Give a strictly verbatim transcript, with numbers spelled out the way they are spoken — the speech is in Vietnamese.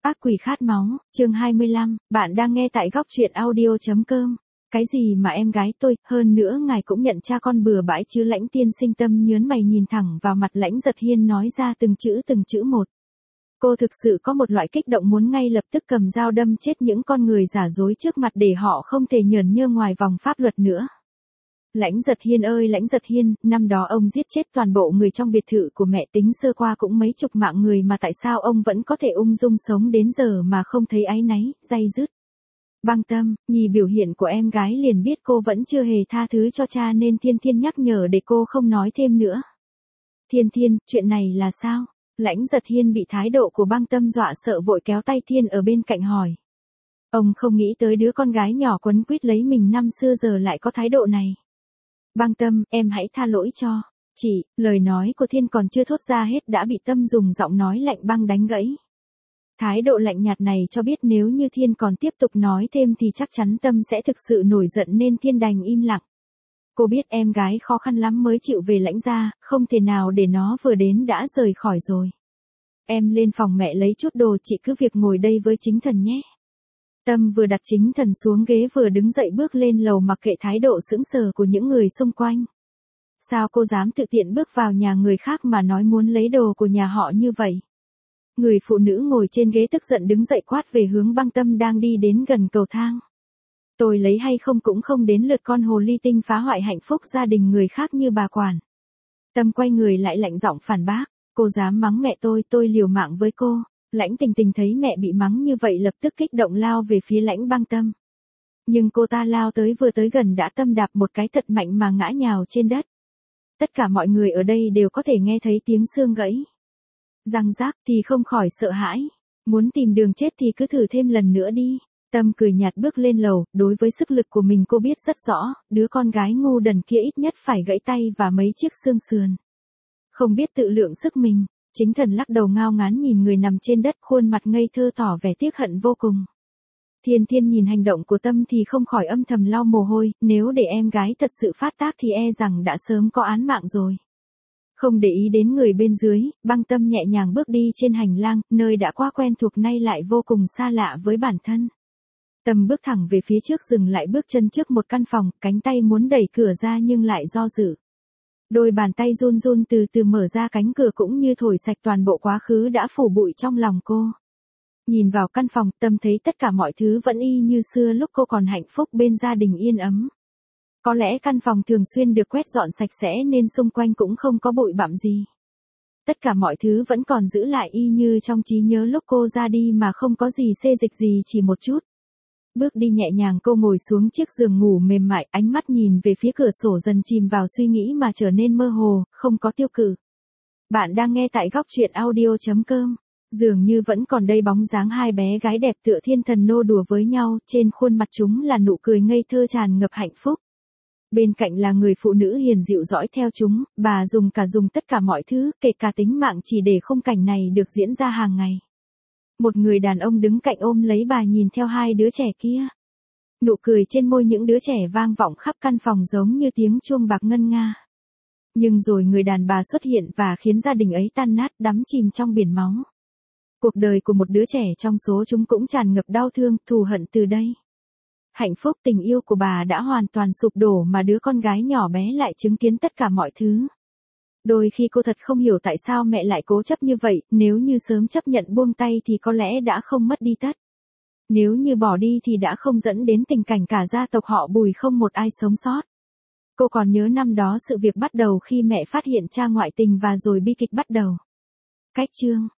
Ác quỷ khát máu, chương hai mươi lăm, bạn đang nghe tại góc truyện audio.com. Cái gì mà em gái tôi, hơn nữa ngài cũng nhận cha con bừa bãi chứ? Lãnh tiên sinh tâm nhớn mày nhìn thẳng vào mặt Lãnh Giật Hiên nói ra từng chữ từng chữ một. Cô thực sự có một loại kích động muốn ngay lập tức cầm dao đâm chết những con người giả dối trước mặt để họ không thể nhởn nhơ ngoài vòng pháp luật nữa. Lãnh Giật Hiên ơi Lãnh Giật Hiên, năm đó ông giết chết toàn bộ người trong biệt thự của mẹ, tính sơ qua cũng mấy chục mạng người mà tại sao ông vẫn có thể ung dung sống đến giờ mà không thấy áy náy, day dứt. Băng Tâm, nhìn biểu hiện của em gái liền biết cô vẫn chưa hề tha thứ cho cha nên Thiên Thiên nhắc nhở để cô không nói thêm nữa. Thiên Thiên, chuyện này là sao? Lãnh Giật Hiên bị thái độ của Băng Tâm dọa sợ vội kéo tay Thiên ở bên cạnh hỏi. Ông không nghĩ tới đứa con gái nhỏ quấn quýt lấy mình năm xưa giờ lại có thái độ này. Băng Tâm, em hãy tha lỗi cho chị. Lời nói của Thiên còn chưa thốt ra hết đã bị Tâm dùng giọng nói lạnh băng đánh gãy. Thái độ lạnh nhạt này cho biết nếu như Thiên còn tiếp tục nói thêm thì chắc chắn Tâm sẽ thực sự nổi giận nên Thiên đành im lặng. Cô biết em gái khó khăn lắm mới chịu về Lãnh gia, không thể nào để nó vừa đến đã rời khỏi rồi. Em lên phòng mẹ lấy chút đồ, chị cứ việc ngồi đây với Chính Thần nhé. Tâm vừa đặt Chính Thần xuống ghế vừa đứng dậy bước lên lầu mặc kệ thái độ sững sờ của những người xung quanh. Sao cô dám tự tiện bước vào nhà người khác mà nói muốn lấy đồ của nhà họ như vậy? Người phụ nữ ngồi trên ghế tức giận đứng dậy quát về hướng Băng Tâm đang đi đến gần cầu thang. Tôi lấy hay không cũng không đến lượt con hồ ly tinh phá hoại hạnh phúc gia đình người khác như bà quản. Tâm quay người lại lạnh giọng phản bác. Cô dám mắng mẹ tôi, tôi liều mạng với cô. Lãnh Tình Tình thấy mẹ bị mắng như vậy lập tức kích động lao về phía Lãnh Băng Tâm. Nhưng cô ta lao tới vừa tới gần đã Tâm đạp một cái thật mạnh mà ngã nhào trên đất. Tất cả mọi người ở đây đều có thể nghe thấy tiếng xương gãy. Răng rác thì không khỏi sợ hãi. Muốn tìm đường chết thì cứ thử thêm lần nữa đi. Tâm cười nhạt bước lên lầu, đối với sức lực của mình cô biết rất rõ, đứa con gái ngu đần kia ít nhất phải gãy tay và mấy chiếc xương sườn. Không biết tự lượng sức mình. Chính Thần lắc đầu ngao ngán nhìn người nằm trên đất, khuôn mặt ngây thơ tỏ vẻ tiếc hận vô cùng. Thiên Thiên nhìn hành động của Tâm thì không khỏi âm thầm lau mồ hôi, nếu để em gái thật sự phát tác thì e rằng đã sớm có án mạng rồi. Không để ý đến người bên dưới, Băng Tâm nhẹ nhàng bước đi trên hành lang, nơi đã quá quen thuộc nay lại vô cùng xa lạ với bản thân. Tâm bước thẳng về phía trước dừng lại bước chân trước một căn phòng, cánh tay muốn đẩy cửa ra nhưng lại do dự. Đôi bàn tay run run từ từ mở ra cánh cửa cũng như thổi sạch toàn bộ quá khứ đã phủ bụi trong lòng cô. Nhìn vào căn phòng, Tâm thấy tất cả mọi thứ vẫn y như xưa lúc cô còn hạnh phúc bên gia đình yên ấm. Có lẽ căn phòng thường xuyên được quét dọn sạch sẽ nên xung quanh cũng không có bụi bặm gì. Tất cả mọi thứ vẫn còn giữ lại y như trong trí nhớ lúc cô ra đi mà không có gì xê dịch gì chỉ một chút. Bước đi nhẹ nhàng cô ngồi xuống chiếc giường ngủ mềm mại, ánh mắt nhìn về phía cửa sổ dần chìm vào suy nghĩ mà trở nên mơ hồ, không có tiêu cự. Bạn đang nghe tại góc truyện audio.com. Dường như vẫn còn đây bóng dáng hai bé gái đẹp tựa thiên thần nô đùa với nhau, trên khuôn mặt chúng là nụ cười ngây thơ tràn ngập hạnh phúc. Bên cạnh là người phụ nữ hiền dịu dõi theo chúng, bà dùng cả dùng tất cả mọi thứ, kể cả tính mạng chỉ để khung cảnh này được diễn ra hàng ngày. Một người đàn ông đứng cạnh ôm lấy bà nhìn theo hai đứa trẻ kia. Nụ cười trên môi những đứa trẻ vang vọng khắp căn phòng giống như tiếng chuông bạc ngân nga. Nhưng rồi người đàn bà xuất hiện và khiến gia đình ấy tan nát đắm chìm trong biển máu. Cuộc đời của một đứa trẻ trong số chúng cũng tràn ngập đau thương, thù hận từ đây. Hạnh phúc tình yêu của bà đã hoàn toàn sụp đổ mà đứa con gái nhỏ bé lại chứng kiến tất cả mọi thứ. Đôi khi cô thật không hiểu tại sao mẹ lại cố chấp như vậy, nếu như sớm chấp nhận buông tay thì có lẽ đã không mất đi tất. Nếu như bỏ đi thì đã không dẫn đến tình cảnh cả gia tộc họ Bùi không một ai sống sót. Cô còn nhớ năm đó sự việc bắt đầu khi mẹ phát hiện cha ngoại tình và rồi bi kịch bắt đầu. Cách chương